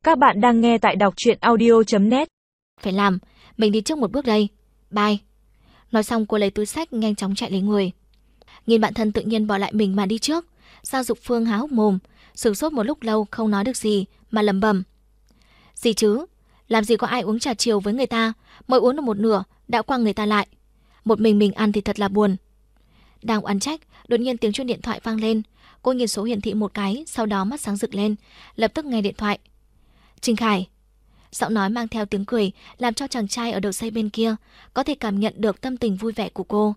Các bạn đang nghe tại đọc truyện audio.net. Phải làm, mình đi trước một bước đây. Bye. Nói xong cô lấy túi xách nhanh chóng chạy lấy người. Nhìn bạn thân tự nhiên bỏ lại mình mà đi trước, Giang Dục Phương há hốc mồm, sửng sốt một lúc lâu không nói được gì mà lẩm bẩm. Gì chứ? Làm gì có ai uống trà chiều với người ta, mới uống được một nửa đã quăng người ta lại. Một mình ăn thì thật là buồn. Đang oán trách, đột nhiên tiếng chuông điện thoại vang lên. Cô nhìn số hiển thị một cái, sau đó mắt sáng rực lên, lập tức nghe điện thoại. Trình Khải. Giọng nói mang theo tiếng cười làm cho chàng trai ở đầu dây bên kia có thể cảm nhận được tâm tình vui vẻ của cô.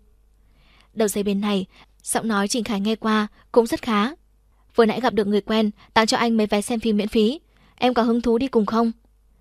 Đầu dây bên này, giọng nói Trình Khải nghe qua cũng rất khá. Vừa nãy gặp được người quen, tặng cho anh mấy vé xem phim miễn phí. Em có hứng thú đi cùng không?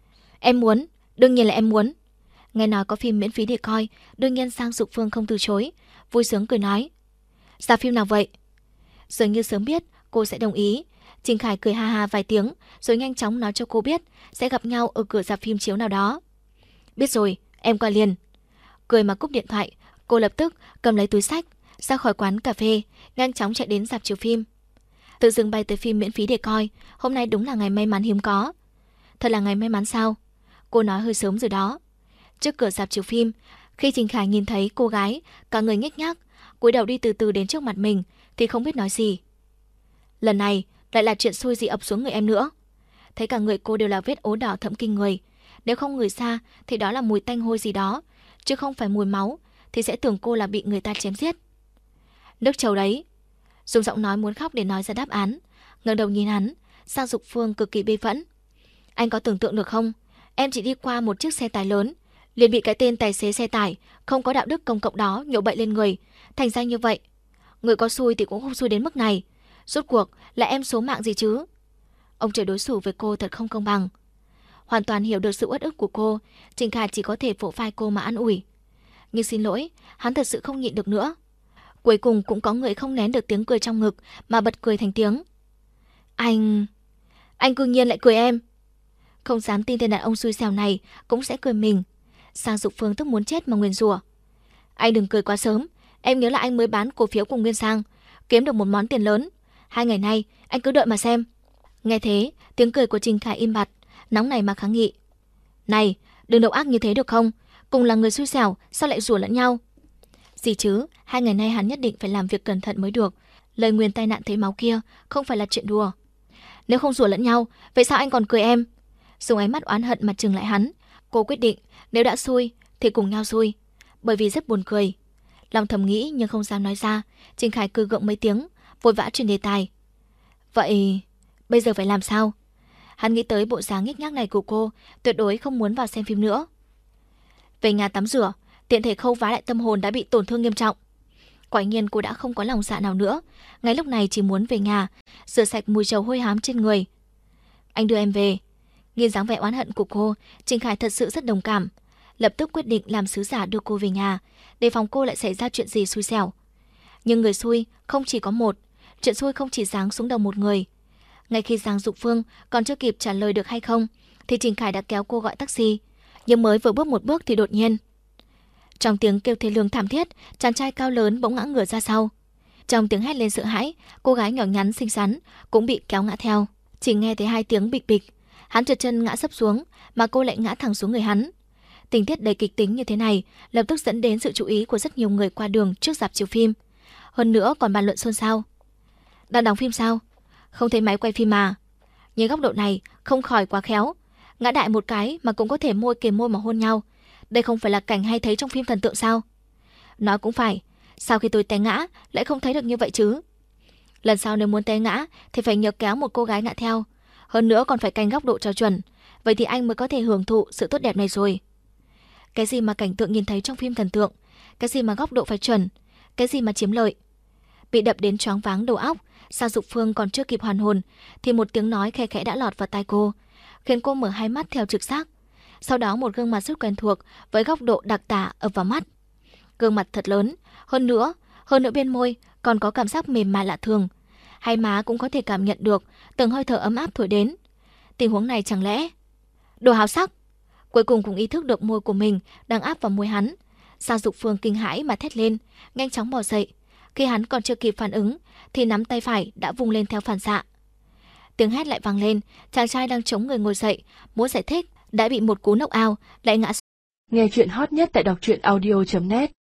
Em muốn, đương nhiên là em muốn. Nghe nói có phim miễn phí để coi, đương nhiên Giang Dục Phương không từ chối, vui sướng cười nói. Ra phim nào vậy? Dường như sớm biết cô sẽ đồng ý, Trình Khải cười ha ha vài tiếng rồi nhanh chóng nói cho cô biết sẽ gặp nhau ở cửa rạp phim chiếu nào đó. Biết rồi, em qua liền. Cười mà cúp điện thoại, cô lập tức cầm lấy túi xách ra khỏi quán cà phê, nhanh chóng chạy đến rạp chiếu phim. Tự dưng bay tới phim miễn phí để coi, hôm nay đúng là ngày may mắn hiếm có. Thật là ngày may mắn sao? Cô nói hơi sớm rồi đó. Trước cửa rạp chiếu phim, khi Trình Khải nhìn thấy cô gái cả người nhếch nhác cúi đầu đi từ từ đến trước mặt mình thì không biết nói gì. Lần này lại là chuyện xui gì ập xuống người em nữa. Thấy cả người cô đều là vết ố đỏ thẫm kinh người. Nếu không ngửi xa thì đó là mùi tanh hôi gì đó, chứ không phải mùi máu, thì sẽ tưởng cô là bị người ta chém giết. Nước trầu đấy. Dùng giọng nói muốn khóc để nói ra đáp án. Ngẩng đầu nhìn hắn, Giang Dục Phương cực kỳ bi phẫn. Anh có tưởng tượng được không? Em chỉ đi qua một chiếc xe tải lớn, liền bị cái tên tài xế xe tải không có đạo đức công cộng đó nhổ bậy lên người, thành ra như vậy. Người có xui thì cũng không xui đến mức này. Rốt cuộc là em số mạng gì chứ? Ông trời đối xử với cô thật không công bằng. Hoàn toàn hiểu được sự uất ức của cô, Trình Khải chỉ có thể vỗ vai cô mà an ủi. Nhưng xin lỗi, hắn thật sự không nhịn được nữa. Cuối cùng cũng có người không nén được tiếng cười trong ngực mà bật cười thành tiếng. Anh cư nhiên lại cười em. Không dám tin tên đàn ông xui xẻo này cũng sẽ cười mình. Giang Dục Phương tức muốn chết mà nguyền rủa. Anh đừng cười quá sớm, em nhớ là anh mới bán cổ phiếu của Nguyên Sang, kiếm được một món tiền lớn. 2 ngày nay anh cứ đợi mà xem. Nghe thế, tiếng cười của Trình Khải im bặt, nóng này mà kháng nghị. Này, đừng độc ác như thế được không? Cùng là người xui xẻo, sao lại rủa lẫn nhau? Gì chứ, 2 ngày nay hắn nhất định phải làm việc cẩn thận mới được. Lời nguyền tai nạn thấy máu kia không phải là chuyện đùa. Nếu không rủa lẫn nhau, vậy sao anh còn cười em? Dùng ánh mắt oán hận mà trừng lại hắn, cô quyết định nếu đã xui thì cùng nhau xui, bởi vì rất buồn cười. Lòng thầm nghĩ nhưng không dám nói ra, Trình Khải cười gượng mấy tiếng, vội vã chuyển đề tài. Vậy bây giờ phải làm sao? Hắn nghĩ tới bộ dáng nhếch nhác này của cô, tuyệt đối không muốn vào xem phim nữa. Về nhà tắm rửa, tiện thể khâu vá lại tâm hồn đã bị tổn thương nghiêm trọng. Quả nhiên cô đã không có lòng dạ nào nữa, ngay lúc này chỉ muốn về nhà, rửa sạch mùi trầu hôi hám trên người. Anh đưa em về. Nhìn dáng vẻ oán hận của cô, Trình Khải thật sự rất đồng cảm, lập tức quyết định làm sứ giả đưa cô về nhà, đề phòng cô lại xảy ra chuyện gì xui xẻo. Nhưng người xui không chỉ có một, chuyện xui không chỉ giáng xuống đầu một người. Ngay khi Giang Dục Phương còn chưa kịp trả lời được hay không, thì Trình Khải đã kéo cô gọi taxi. Nhưng mới vừa bước một bước thì đột nhiên, trong tiếng kêu thê lương thảm thiết, chàng trai cao lớn bỗng ngã ngửa ra sau. Trong tiếng hét lên sợ hãi, cô gái nhỏ nhắn xinh xắn cũng bị kéo ngã theo. Chỉ nghe thấy 2 tiếng bịch bịch, hắn trượt chân ngã sấp xuống, mà cô lại ngã thẳng xuống người hắn. Tình tiết đầy kịch tính như thế này lập tức dẫn đến sự chú ý của rất nhiều người qua đường trước rạp chiếu phim. Hơn nữa còn bàn luận xôn xao. Đang đóng phim sao? Không thấy máy quay phim mà. Nhìn góc độ này không khỏi quá khéo, ngã đại một cái mà cũng có thể môi kề môi mà hôn nhau. Đây không phải là cảnh hay thấy trong phim thần tượng sao? Nói cũng phải, sau khi tôi té ngã lại không thấy được như vậy chứ. Lần sau nếu muốn té ngã thì phải nhờ kéo một cô gái ngã theo, hơn nữa còn phải canh góc độ cho chuẩn, vậy thì anh mới có thể hưởng thụ sự tốt đẹp này rồi. Cái gì mà cảnh tượng nhìn thấy trong phim thần tượng, cái gì mà góc độ phải chuẩn, cái gì mà chiếm lợi. Bị đập đến choáng váng đầu óc, Giang Dục Phương còn chưa kịp hoàn hồn thì một tiếng nói khe khẽ đã lọt vào tai cô, khiến cô mở hai mắt theo trực giác. Sau đó một gương mặt rất quen thuộc với góc độ đặc tả ập vào mắt. Gương mặt thật lớn, hơn nữa bên môi còn có cảm giác mềm mại lạ thường. Hai má cũng có thể cảm nhận được từng hơi thở ấm áp thổi đến. Tình huống này chẳng lẽ... Đồ háo sắc! Cuối cùng cũng ý thức được môi của mình đang áp vào môi hắn. Giang Dục Phương kinh hãi mà thét lên, nhanh chóng bò dậy. Khi hắn còn chưa kịp phản ứng thì nắm tay phải đã vung lên theo phản xạ. Tiếng hét lại vang lên, chàng trai đang chống người ngồi dậy, muốn giải thích, đã bị một cú knock out, lại ngã. Nghe chuyện hot nhất tại đọc truyện audio.net